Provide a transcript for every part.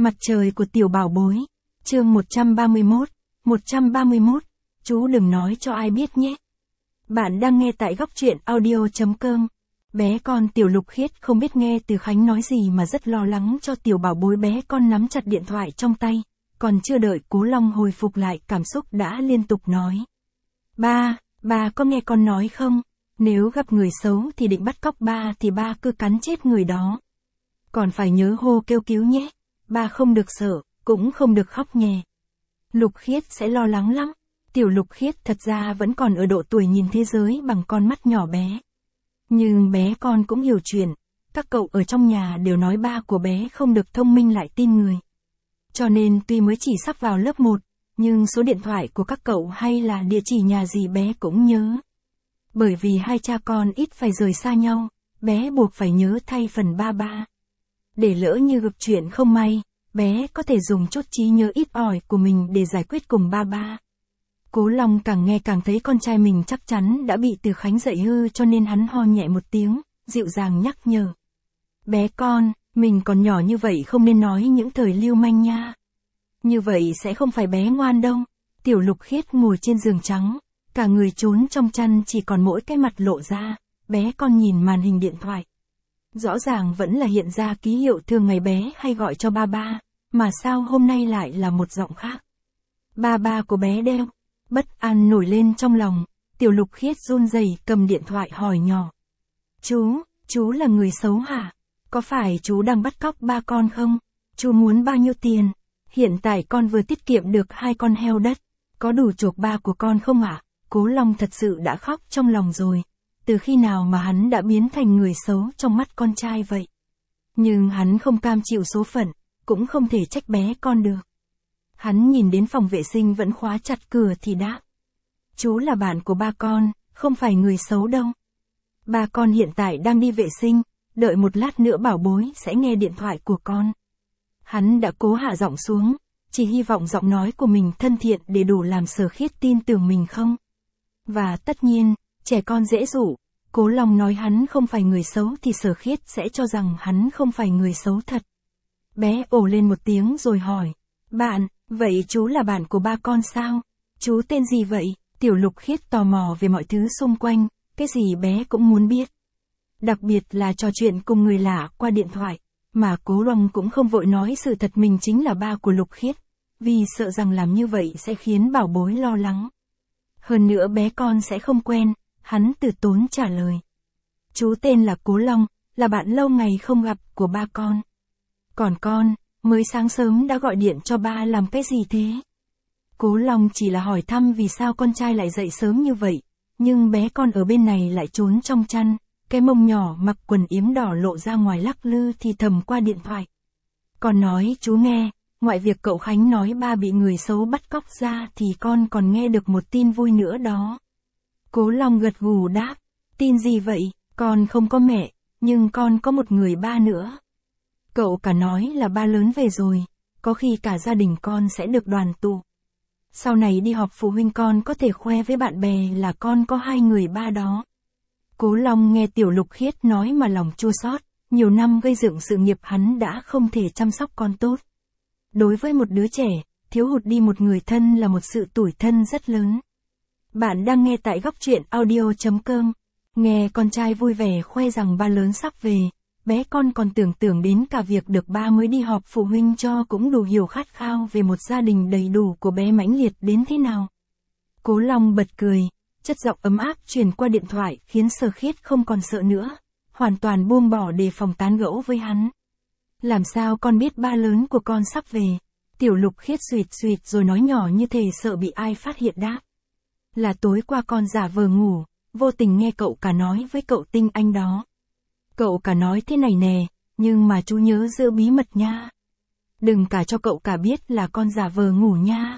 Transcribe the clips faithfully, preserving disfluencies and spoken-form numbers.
Mặt trời của tiểu bảo bối. Chương một trăm ba mươi mốt. một trăm ba mươi mốt. Chú đừng nói cho ai biết nhé. Bạn đang nghe tại góc truyện audio chấm com. Bé con tiểu Lục Khiết không biết nghe Từ Khánh nói gì mà rất lo lắng cho tiểu bảo bối. Bé con nắm chặt điện thoại trong tay, còn chưa đợi Cố Long hồi phục lại cảm xúc đã liên tục nói. Ba, ba có nghe con nói không? Nếu gặp người xấu thì định bắt cóc ba thì ba cứ cắn chết người đó. Còn phải nhớ hô kêu cứu nhé. Ba không được sợ, cũng không được khóc nhè. Lục Khiết sẽ lo lắng lắm. Tiểu Lục Khiết thật ra vẫn còn ở độ tuổi nhìn thế giới bằng con mắt nhỏ bé. Nhưng bé con cũng hiểu chuyện. Các cậu ở trong nhà đều nói ba của bé không được thông minh lại tin người. Cho nên tuy mới chỉ sắp vào lớp một, nhưng số điện thoại của các cậu hay là địa chỉ nhà gì bé cũng nhớ. Bởi vì hai cha con ít phải rời xa nhau, bé buộc phải nhớ thay phần ba ba. Để lỡ như gặp chuyện không may, bé có thể dùng chút trí nhớ ít ỏi của mình để giải quyết cùng ba ba. Cố Long càng nghe càng thấy con trai mình chắc chắn đã bị Từ Khánh dạy hư, cho nên hắn ho nhẹ một tiếng, dịu dàng nhắc nhở. Bé con, mình còn nhỏ như vậy không nên nói những thời lưu manh nha. Như vậy sẽ không phải bé ngoan đâu. Tiểu Lục Khiết ngồi trên giường trắng, cả người trốn trong chăn chỉ còn mỗi cái mặt lộ ra. Bé con nhìn màn hình điện thoại. Rõ ràng vẫn là hiện ra ký hiệu thường ngày bé hay gọi cho ba ba, mà sao hôm nay lại là một giọng khác. Ba ba của bé đeo. Bất an nổi lên trong lòng, Tiểu Lục Khiết run rẩy cầm điện thoại hỏi nhỏ. Chú, chú là người xấu hả? Có phải chú đang bắt cóc ba con không? Chú muốn bao nhiêu tiền? Hiện tại con vừa tiết kiệm được hai con heo đất, có đủ chuộc ba của con không ạ? À? Cố Long thật sự đã khóc trong lòng rồi. Từ khi nào mà hắn đã biến thành người xấu trong mắt con trai vậy? Nhưng hắn không cam chịu số phận, cũng không thể trách bé con được. Hắn nhìn đến phòng vệ sinh vẫn khóa chặt cửa thì đáp. Chú là bạn của ba con, không phải người xấu đâu. Ba con hiện tại đang đi vệ sinh, đợi một lát nữa bảo bối sẽ nghe điện thoại của con. Hắn đã cố hạ giọng xuống, chỉ hy vọng giọng nói của mình thân thiện để đủ làm Sở Khiết tin tưởng mình không. Và tất nhiên, trẻ con dễ dụ, Cố Long nói hắn không phải người xấu thì Sở Khiết sẽ cho rằng hắn không phải người xấu thật. Bé ồ lên một tiếng rồi hỏi. Bạn, vậy chú là bạn của ba con sao? Chú tên gì vậy? Tiểu Lục Khiết tò mò về mọi thứ xung quanh, cái gì bé cũng muốn biết. Đặc biệt là trò chuyện cùng người lạ qua điện thoại, mà Cố Long cũng không vội nói sự thật mình chính là ba của Lục Khiết, vì sợ rằng làm như vậy sẽ khiến bảo bối lo lắng. Hơn nữa bé con sẽ không quen, hắn từ tốn trả lời. Chú tên là Cố Long, là bạn lâu ngày không gặp của ba con. Còn con, mới sáng sớm đã gọi điện cho ba làm cái gì thế? Cố Long chỉ là hỏi thăm vì sao con trai lại dậy sớm như vậy, nhưng bé con ở bên này lại trốn trong chăn, cái mông nhỏ mặc quần yếm đỏ lộ ra ngoài lắc lư thì thầm qua điện thoại. Con nói chú nghe, ngoại việc cậu Khánh nói ba bị người xấu bắt cóc ra thì con còn nghe được một tin vui nữa đó. Cố Long gật gù đáp, tin gì vậy? Con không có mẹ, nhưng con có một người ba nữa. Cậu cả nói là ba lớn về rồi, có khi cả gia đình con sẽ được đoàn tụ. Sau này đi họp phụ huynh con có thể khoe với bạn bè là con có hai người ba đó. Cố Long nghe Tiểu Lục Khiết nói mà lòng chua xót, nhiều năm gây dựng sự nghiệp hắn đã không thể chăm sóc con tốt. Đối với một đứa trẻ, thiếu hụt đi một người thân là một sự tủi thân rất lớn. Bạn đang nghe tại góc truyện audio chấm com. Nghe con trai vui vẻ khoe rằng ba lớn sắp về, bé con còn tưởng tượng đến cả việc được ba mới đi họp phụ huynh cho cũng đủ hiểu khát khao về một gia đình đầy đủ của bé mãnh liệt đến thế nào. Cố Long bật cười, chất giọng ấm áp truyền qua điện thoại khiến Sở Khiết không còn sợ nữa, hoàn toàn buông bỏ đề phòng tán gẫu với hắn. Làm sao con biết ba lớn của con sắp về? Tiểu Lục Khiết suyệt suyệt rồi nói nhỏ như thể sợ bị ai phát hiện đáp. Là tối qua con giả vờ ngủ, vô tình nghe cậu cả nói với cậu Tinh Anh đó. Cậu cả nói thế này nè, nhưng mà chú nhớ giữ bí mật nha. Đừng cả cho cậu cả biết là con giả vờ ngủ nha.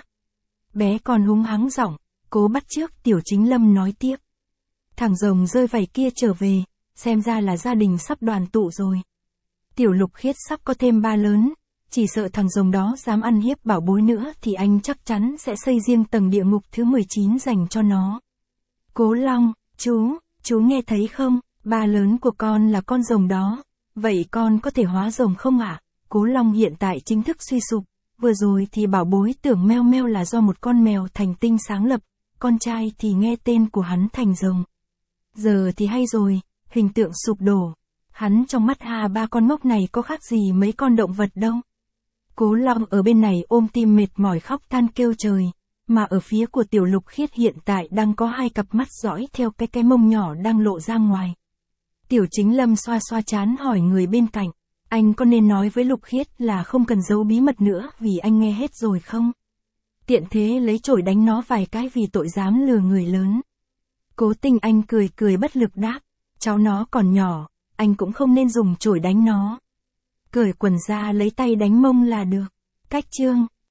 Bé con húng hắng giọng, cố bắt chước Tiểu Chính Lâm nói tiếp. Thằng rồng rơi vảy kia trở về, xem ra là gia đình sắp đoàn tụ rồi. Tiểu Lục Khiết sắp có thêm ba lớn, chỉ sợ thằng rồng đó dám ăn hiếp bảo bối nữa thì anh chắc chắn sẽ xây riêng tầng địa ngục thứ mười chín dành cho nó. Cố Long, chú, chú nghe thấy không? Ba lớn của con là con rồng đó, vậy con có thể hóa rồng không ạ? À? Cố Long hiện tại chính thức suy sụp, vừa rồi thì bảo bối tưởng meo meo là do một con mèo thành tinh sáng lập, con trai thì nghe tên của hắn thành rồng. Giờ thì hay rồi, hình tượng sụp đổ. Hắn trong mắt Hà ba con ngốc này có khác gì mấy con động vật đâu. Cố Long ở bên này ôm tim mệt mỏi khóc than kêu trời, mà ở phía của Tiểu Lục Khiết hiện tại đang có hai cặp mắt dõi theo cái cái mông nhỏ đang lộ ra ngoài. Tiểu Chính Lâm xoa xoa trán hỏi người bên cạnh, anh có nên nói với Lục Khiết là không cần giấu bí mật nữa vì anh nghe hết rồi không? Tiện thế lấy chổi đánh nó vài cái vì tội dám lừa người lớn. Cố Tình Anh cười cười bất lực đáp, cháu nó còn nhỏ, anh cũng không nên dùng chổi đánh nó. Cởi quần ra lấy tay đánh mông là được. Cách chương